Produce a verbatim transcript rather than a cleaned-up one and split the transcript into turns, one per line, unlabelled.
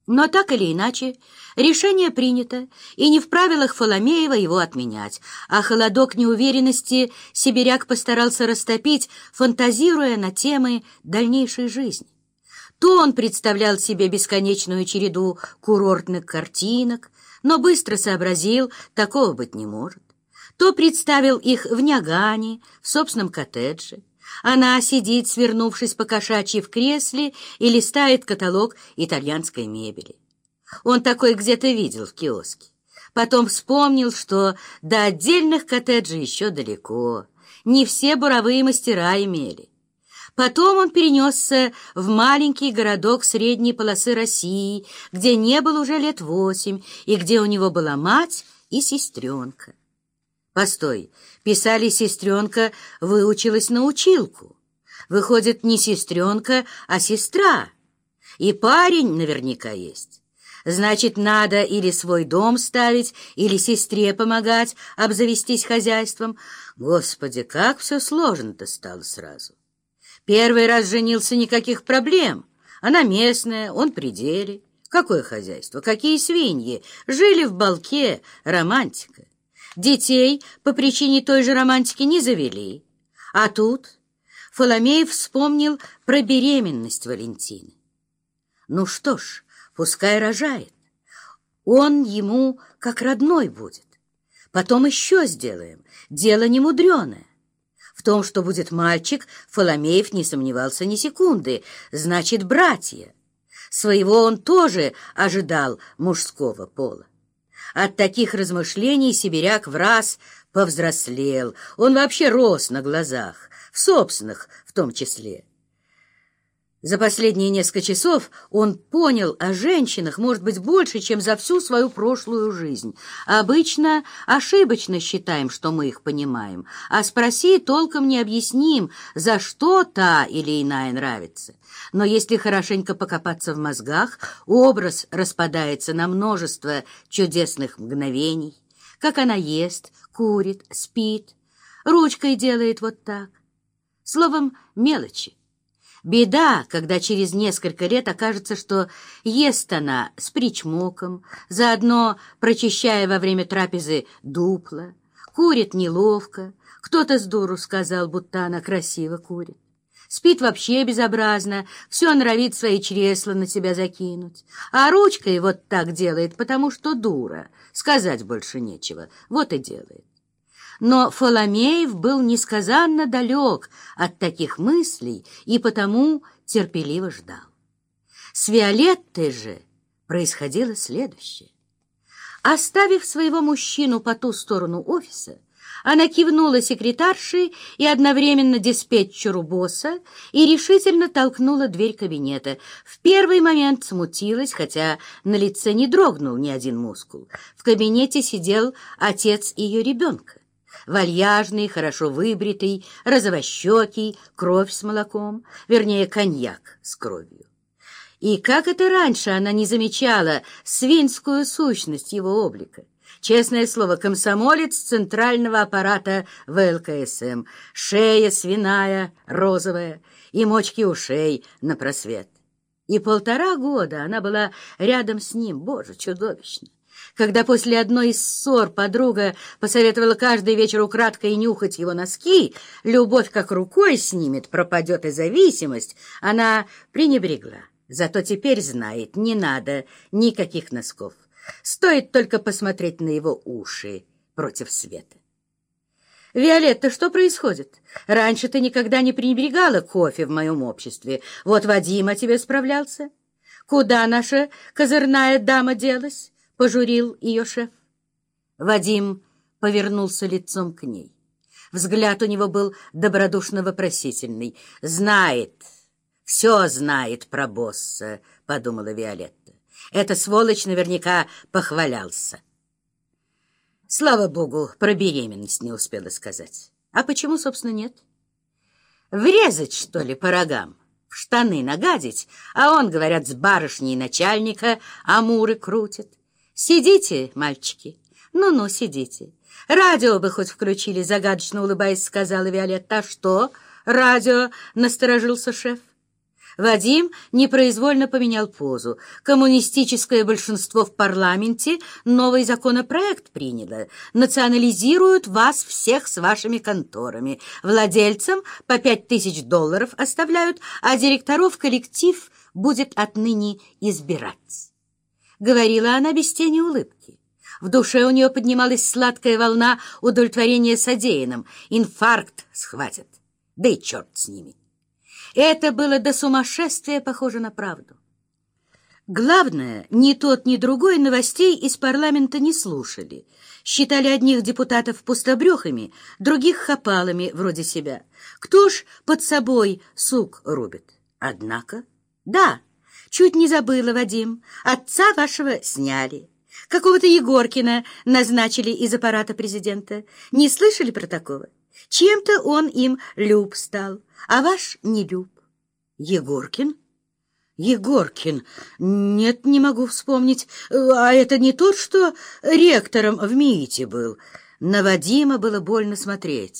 Но так или иначе, решение принято, и не в правилах Фоломеева его отменять, а холодок неуверенности сибиряк постарался растопить, фантазируя на темы дальнейшей жизни. То он представлял себе бесконечную череду курортных картинок, но быстро сообразил, такого быть не может. То представил их в Нягане, в собственном коттедже. Она сидит, свернувшись по-кошачьи в кресле, и листает каталог итальянской мебели. Он такой где-то видел в киоске. Потом вспомнил, что до отдельных коттеджей еще далеко. Не все буровые мастера имели. Потом он перенесся в маленький городок средней полосы России, где не был уже лет восемь, и где у него была мать и сестренка. Постой, писали, сестренка выучилась на училку. Выходит, не сестренка, а сестра. И парень наверняка есть. Значит, надо или свой дом ставить, или сестре помогать обзавестись хозяйством. Господи, как все сложно-то стало сразу. Первый раз женился, никаких проблем. Она местная, он при деле. Какое хозяйство, какие свиньи. Жили в балке, романтика. Детей по причине той же романтики не завели. А тут Фоломеев вспомнил про беременность Валентины. Ну что ж, пускай рожает. Он ему как родной будет. Потом еще сделаем. Дело не мудреное. В том, что будет мальчик, Фоломеев не сомневался ни секунды. Значит, братья. Своего он тоже ожидал мужского пола. От таких размышлений сибиряк враз повзрослел. Он вообще рос на глазах, в собственных в том числе. За последние несколько часов он понял о женщинах, может быть, больше, чем за всю свою прошлую жизнь. Обычно ошибочно считаем, что мы их понимаем, а спроси, толком не объясним, за что та или иная нравится. Но если хорошенько покопаться в мозгах, образ распадается на множество чудесных мгновений. Как она ест, курит, спит, ручкой делает вот так. Словом, мелочи. Беда, когда через несколько лет окажется, что ест она с причмоком, заодно прочищая во время трапезы дупла, курит неловко, кто-то с дуру сказал, будто она красиво курит. Спит вообще безобразно, все норовит свои чресла на себя закинуть, а ручкой вот так делает, потому что дура, сказать больше нечего, вот и делает. Но Фоломеев был несказанно далек от таких мыслей и потому терпеливо ждал. С Виолеттой же происходило следующее. Оставив своего мужчину по ту сторону офиса, она кивнула секретарше и одновременно диспетчеру босса и решительно толкнула дверь кабинета. В первый момент смутилась, хотя на лице не дрогнул ни один мускул. В кабинете сидел отец ее ребенка. Вальяжный, хорошо выбритый, розовощекий, кровь с молоком, вернее, коньяк с кровью. И как это раньше она не замечала свинскую сущность его облика? Честное слово, комсомолец центрального аппарата вэ эл ка эс эм, шея свиная, розовая, и мочки ушей на просвет. И полтора года она была рядом с ним, боже, чудовищно. Когда после одной из ссор подруга посоветовала каждый вечер украдкой нюхать его носки, любовь как рукой снимет, пропадет и зависимость, она пренебрегла. Зато теперь знает, не надо никаких носков. Стоит только посмотреть на его уши против света. «Виолетта, что происходит? Раньше ты никогда не пренебрегала кофе в моем обществе. Вот Вадим о тебе справлялся. Куда наша козырная дама делась?» — пожурил ее шеф. Вадим повернулся лицом к ней. Взгляд у него был добродушно-вопросительный. «Знает, все знает про босса», — подумала Виолетта. «Эта сволочь наверняка похвалялся». Слава богу, про беременность не успела сказать. А почему, собственно, нет? Врезать, что ли, по рогам? В штаны нагадить? А он, говорят, с барышней начальника амуры крутит. Сидите, мальчики. Ну-ну, сидите. Радио бы хоть включили, загадочно улыбаясь, сказала Виолетта. А что? Радио, насторожился шеф. Вадим непроизвольно поменял позу. Коммунистическое большинство в парламенте новый законопроект приняло. Национализируют вас всех с вашими конторами. Владельцам по пять тысяч долларов оставляют, а директоров коллектив будет отныне избирать. Говорила она без тени улыбки. В душе у нее поднималась сладкая волна удовлетворения содеянным. Инфаркт схватит. Да и черт с ними. Это было до сумасшествия похоже на правду. Главное, ни тот, ни другой новостей из парламента не слушали. Считали одних депутатов пустобрехами, других хапалами вроде себя. Кто ж под собой сук рубит? Однако, да, чуть не забыла, Вадим, отца вашего сняли. Какого-то Егоркина назначили из аппарата президента. Не слышали про такого? Чем-то он им люб стал, а ваш не люб. Егоркин? Егоркин? Нет, не могу вспомнить. А это не тот, что ректором в МИИТе был? На Вадима было больно смотреть.